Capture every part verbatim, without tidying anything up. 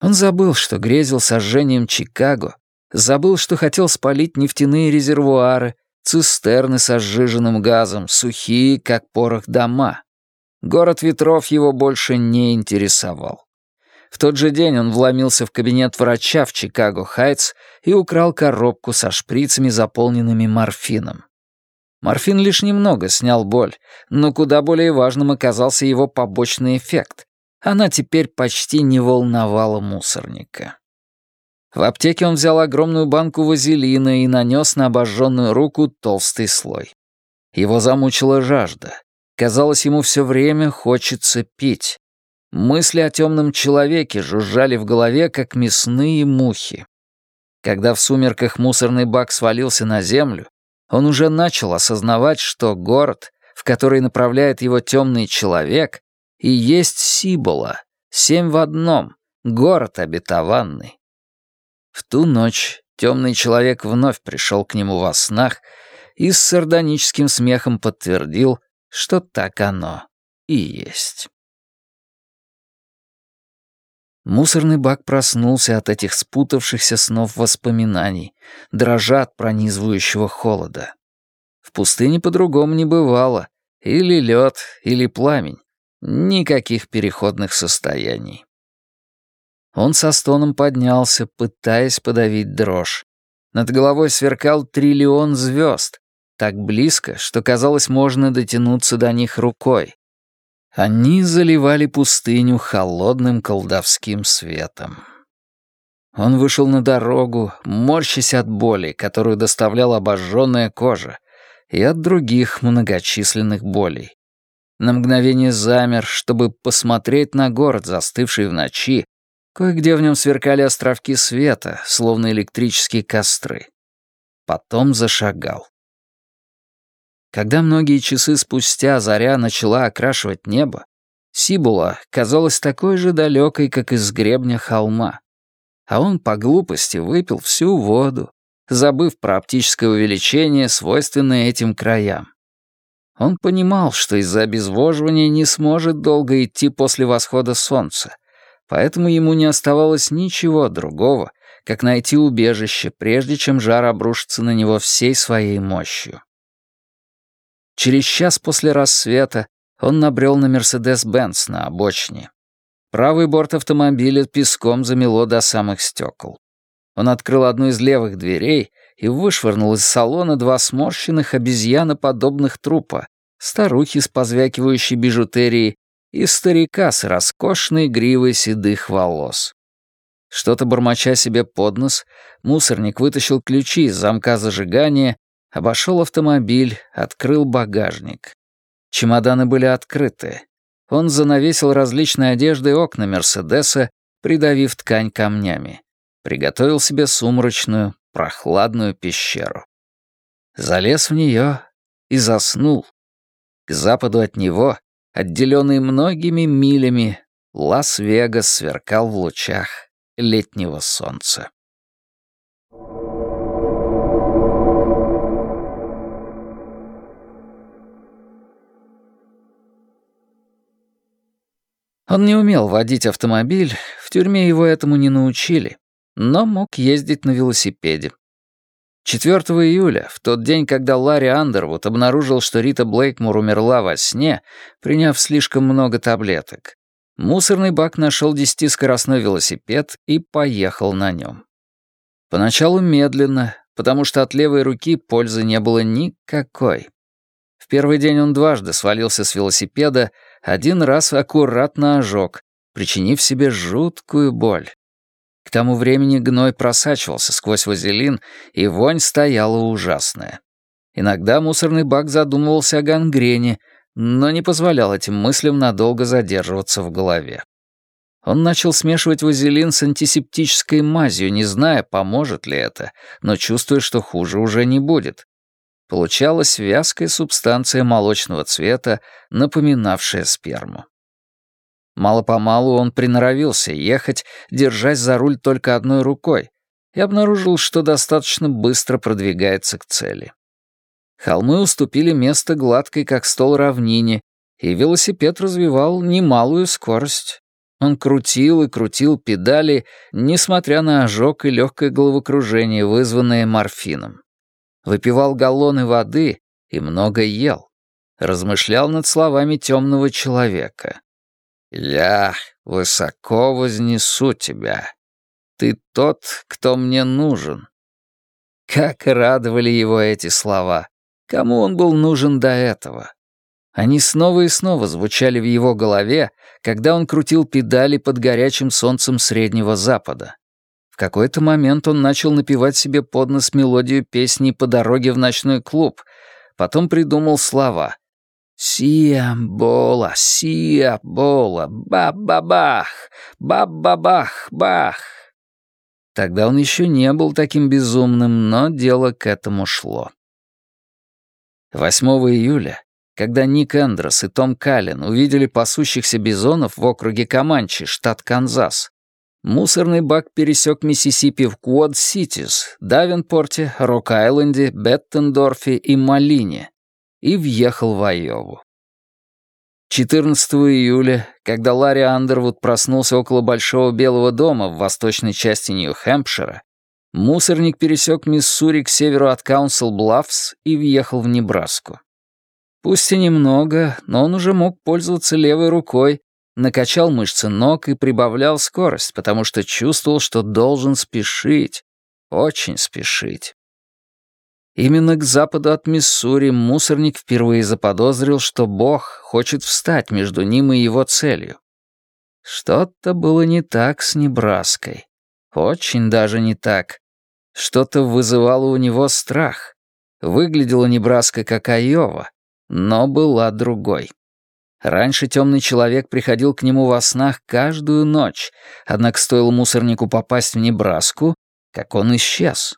Он забыл, что грезил сожжением Чикаго, забыл, что хотел спалить нефтяные резервуары, цистерны со сжиженным газом, сухие, как порох, дома. Город ветров его больше не интересовал. В тот же день он вломился в кабинет врача в Чикаго-Хайтс и украл коробку со шприцами, заполненными морфином. Морфин лишь немного снял боль, но куда более важным оказался его побочный эффект. Она теперь почти не волновала мусорника. В аптеке он взял огромную банку вазелина и нанес на обожженную руку толстый слой. Его замучила жажда. Казалось, ему все время хочется пить. Мысли о темном человеке жужжали в голове, как мясные мухи. Когда в сумерках мусорный бак свалился на землю, он уже начал осознавать, что город, в который направляет его темный человек, и есть Сибола, семь в одном, город обетованный. В ту ночь темный человек вновь пришел к нему во снах и с сардоническим смехом подтвердил, что так оно и есть. Мусорный бак проснулся от этих спутавшихся снов воспоминаний, дрожа от пронизывающего холода. В пустыне по-другому не бывало. Или лед, или пламень. Никаких переходных состояний. Он со стоном поднялся, пытаясь подавить дрожь. Над головой сверкал триллион звезд, так близко, что, казалось, можно дотянуться до них рукой. Они заливали пустыню холодным колдовским светом. Он вышел на дорогу, морщась от боли, которую доставляла обожженная кожа, и от других многочисленных болей. На мгновение замер, чтобы посмотреть на город, застывший в ночи. Кое-где в нем сверкали островки света, словно электрические костры. Потом зашагал. Когда многие часы спустя заря начала окрашивать небо, Сибула казалась такой же далекой, как из гребня холма. А он по глупости выпил всю воду, забыв про оптическое увеличение, свойственное этим краям. Он понимал, что из-за обезвоживания не сможет долго идти после восхода солнца, поэтому ему не оставалось ничего другого, как найти убежище, прежде чем жар обрушится на него всей своей мощью. Через час после рассвета он набрел на Мерседес-Бенц на обочине. Правый борт автомобиля песком замело до самых стекол. Он открыл одну из левых дверей и вышвырнул из салона два сморщенных обезьяноподобных трупа, старухи с позвякивающей бижутерией и старика с роскошной гривой седых волос. Что-то бормоча себе под нос, мусорник вытащил ключи из замка зажигания, обошел автомобиль, открыл багажник. Чемоданы были открыты. Он занавесил различной одеждой окна Мерседеса, придавив ткань камнями. Приготовил себе сумрачную, прохладную пещеру. Залез в нее и заснул. К западу от него, отделенный многими милями, Лас-Вегас сверкал в лучах летнего солнца. Он не умел водить автомобиль, в тюрьме его этому не научили, но мог ездить на велосипеде. четвёртого июля, в тот день, когда Ларри Андервуд обнаружил, что Рита Блейкмор умерла во сне, приняв слишком много таблеток, мусорный бак нашел десятискоростной велосипед и поехал на нем. Поначалу медленно, потому что от левой руки пользы не было никакой. В первый день он дважды свалился с велосипеда, один раз аккуратно ожег, причинив себе жуткую боль. К тому времени гной просачивался сквозь вазелин, и вонь стояла ужасная. Иногда мусорный бак задумывался о гангрене, но не позволял этим мыслям надолго задерживаться в голове. Он начал смешивать вазелин с антисептической мазью, не зная, поможет ли это, но чувствуя, что хуже уже не будет. Получалась вязкая субстанция молочного цвета, напоминавшая сперму. Мало-помалу он приноровился ехать, держась за руль только одной рукой, и обнаружил, что достаточно быстро продвигается к цели. Холмы уступили место гладкой, как стол, равнине, и велосипед развивал немалую скорость. Он крутил и крутил педали, несмотря на ожог и легкое головокружение, вызванное морфином. Выпивал галлоны воды и много ел. Размышлял над словами темного человека. «Я высоко вознесу тебя. Ты тот, кто мне нужен». Как радовали его эти слова. Кому он был нужен до этого? Они снова и снова звучали в его голове, когда он крутил педали под горячим солнцем Среднего Запада. В какой-то момент он начал напевать себе под нос мелодию песни по дороге в ночной клуб, потом придумал слова «Сиа-бола, сиа-бола, ба-ба-бах, ба-ба-бах-бах». Тогда он еще не был таким безумным, но дело к этому шло. восьмого июля, когда Ник Эндрос и Том Каллен увидели пасущихся бизонов в округе Команчи, штат Канзас, мусорный бак пересек Миссисипи в Куод-Ситис, Давенпорте, Рок-Айленде, Беттендорфе и Малине и въехал в Айову. четырнадцатого июля, когда Ларри Андервуд проснулся около Большого Белого дома в восточной части Нью-Хэмпшира, мусорник пересек Миссури к северу от Каунсел-Блаффс и въехал в Небраску. Пусть и немного, но он уже мог пользоваться левой рукой, накачал мышцы ног и прибавлял скорость, потому что чувствовал, что должен спешить, очень спешить. Именно к западу от Миссури мусорник впервые заподозрил, что Бог хочет встать между ним и его целью. Что-то было не так с Небраской. Очень даже не так. Что-то вызывало у него страх. Выглядела Небраска как Айова, но была другой. Раньше темный человек приходил к нему во снах каждую ночь, однако стоило мусорнику попасть в Небраску, как он исчез.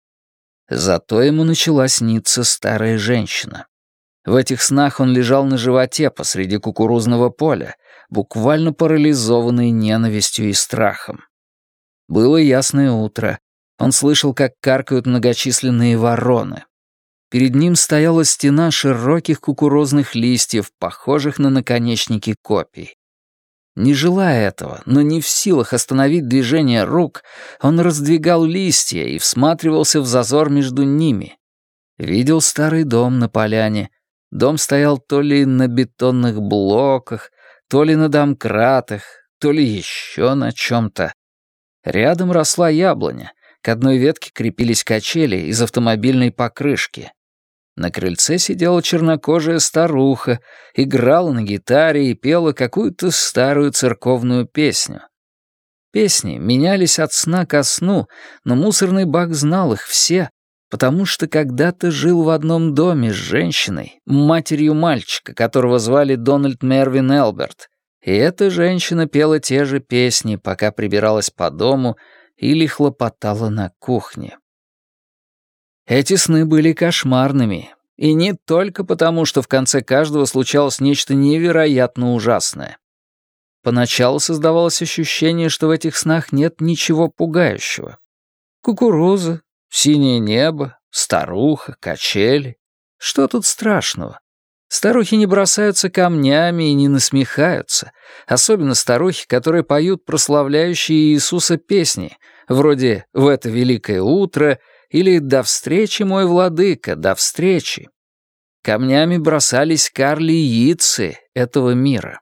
Зато ему начала сниться старая женщина. В этих снах он лежал на животе посреди кукурузного поля, буквально парализованный ненавистью и страхом. Было ясное утро. Он слышал, как каркают многочисленные вороны. Перед ним стояла стена широких кукурузных листьев, похожих на наконечники копий. Не желая этого, но не в силах остановить движение рук, он раздвигал листья и всматривался в зазор между ними. Видел старый дом на поляне. Дом стоял то ли на бетонных блоках, то ли на домкратах, то ли еще на чем-то. Рядом росла яблоня, к одной ветке крепились качели из автомобильной покрышки. На крыльце сидела чернокожая старуха, играла на гитаре и пела какую-то старую церковную песню. Песни менялись от сна ко сну, но мусорный бак знал их все, потому что когда-то жил в одном доме с женщиной, матерью мальчика, которого звали Дональд Мервин Элберт, и эта женщина пела те же песни, пока прибиралась по дому или хлопотала на кухне. Эти сны были кошмарными, и не только потому, что в конце каждого случалось нечто невероятно ужасное. Поначалу создавалось ощущение, что в этих снах нет ничего пугающего. Кукуруза, синее небо, старуха, качели. Что тут страшного? Старухи не бросаются камнями и не насмехаются, особенно старухи, которые поют прославляющие Иисуса песни, вроде «В это великое утро» или «До встречи, мой владыка, до встречи». Камнями бросались карли-яйцы этого мира.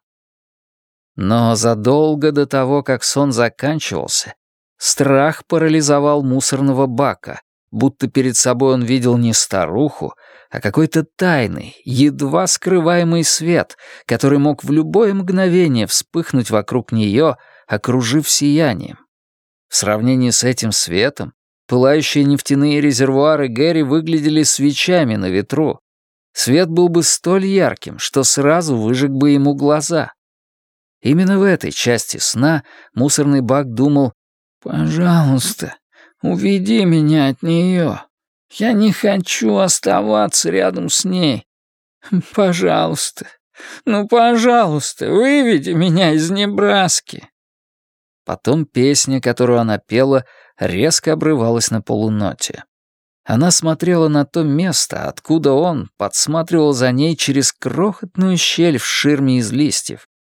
Но задолго до того, как сон заканчивался, страх парализовал мусорного бака, будто перед собой он видел не старуху, а какой-то тайный, едва скрываемый свет, который мог в любое мгновение вспыхнуть вокруг нее, окружив сиянием. В сравнении с этим светом, пылающие нефтяные резервуары Гэри выглядели свечами на ветру. Свет был бы столь ярким, что сразу выжег бы ему глаза. Именно в этой части сна мусорный бак думал: «Пожалуйста, уведи меня от нее. Я не хочу оставаться рядом с ней. Пожалуйста, ну, пожалуйста, выведи меня из Небраски». Потом песня, которую она пела, резко обрывалась на полуноте. Она смотрела на то место, откуда он подсматривал за ней через крохотную щель в ширме из листьев.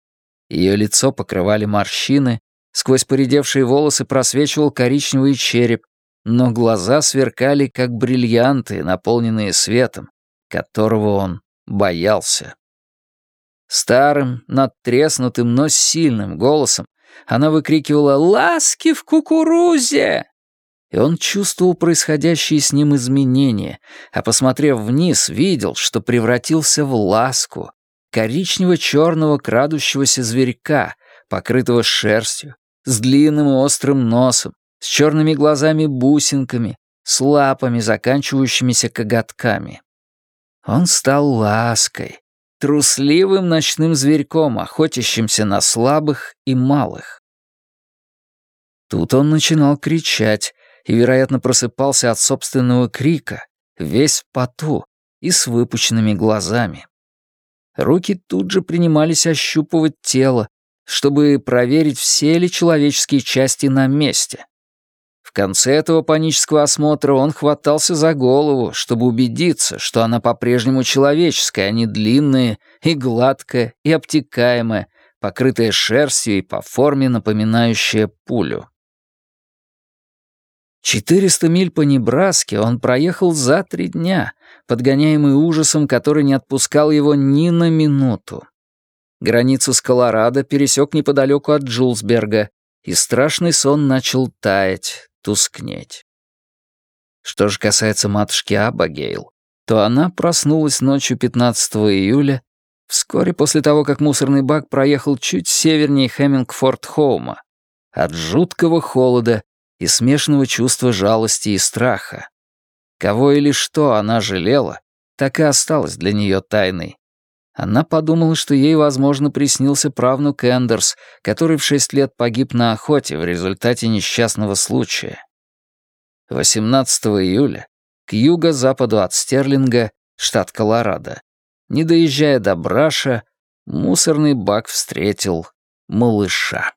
Ее лицо покрывали морщины, сквозь поредевшие волосы просвечивал коричневый череп, но глаза сверкали, как бриллианты, наполненные светом, которого он боялся. Старым, надтреснутым, но сильным голосом она выкрикивала «Ласки в кукурузе!» И он чувствовал происходящие с ним изменения, а, посмотрев вниз, видел, что превратился в ласку, коричнево-черного крадущегося зверька, покрытого шерстью, с длинным и острым носом, с черными глазами-бусинками, с лапами, заканчивающимися коготками. Он стал лаской, трусливым ночным зверьком, охотящимся на слабых и малых. Тут он начинал кричать и, вероятно, просыпался от собственного крика, весь в поту и с выпученными глазами. Руки тут же принимались ощупывать тело, чтобы проверить, все ли человеческие части на месте. В конце этого панического осмотра он хватался за голову, чтобы убедиться, что она по-прежнему человеческая, а не длинная и гладкая и обтекаемая, покрытая шерстью и по форме напоминающая пулю. Четыреста миль по Небраске он проехал за три дня, подгоняемый ужасом, который не отпускал его ни на минуту. Границу с Колорадо пересек неподалеку от Джулсберга, и страшный сон начал таять, тускнеть. Что же касается матушки Абигейл, то она проснулась ночью пятнадцатого июля, вскоре после того, как мусорный бак проехал чуть севернее Хеммингфорд-Хоума, от жуткого холода и смешанного чувства жалости и страха. Кого или что она жалела, так и осталось для нее тайной. Она подумала, что ей, возможно, приснился правнук Эндерс, который в шесть лет погиб на охоте в результате несчастного случая. восемнадцатого июля, к юго-западу от Стерлинга, штат Колорадо, не доезжая до Браша, мусорный бак встретил малыша.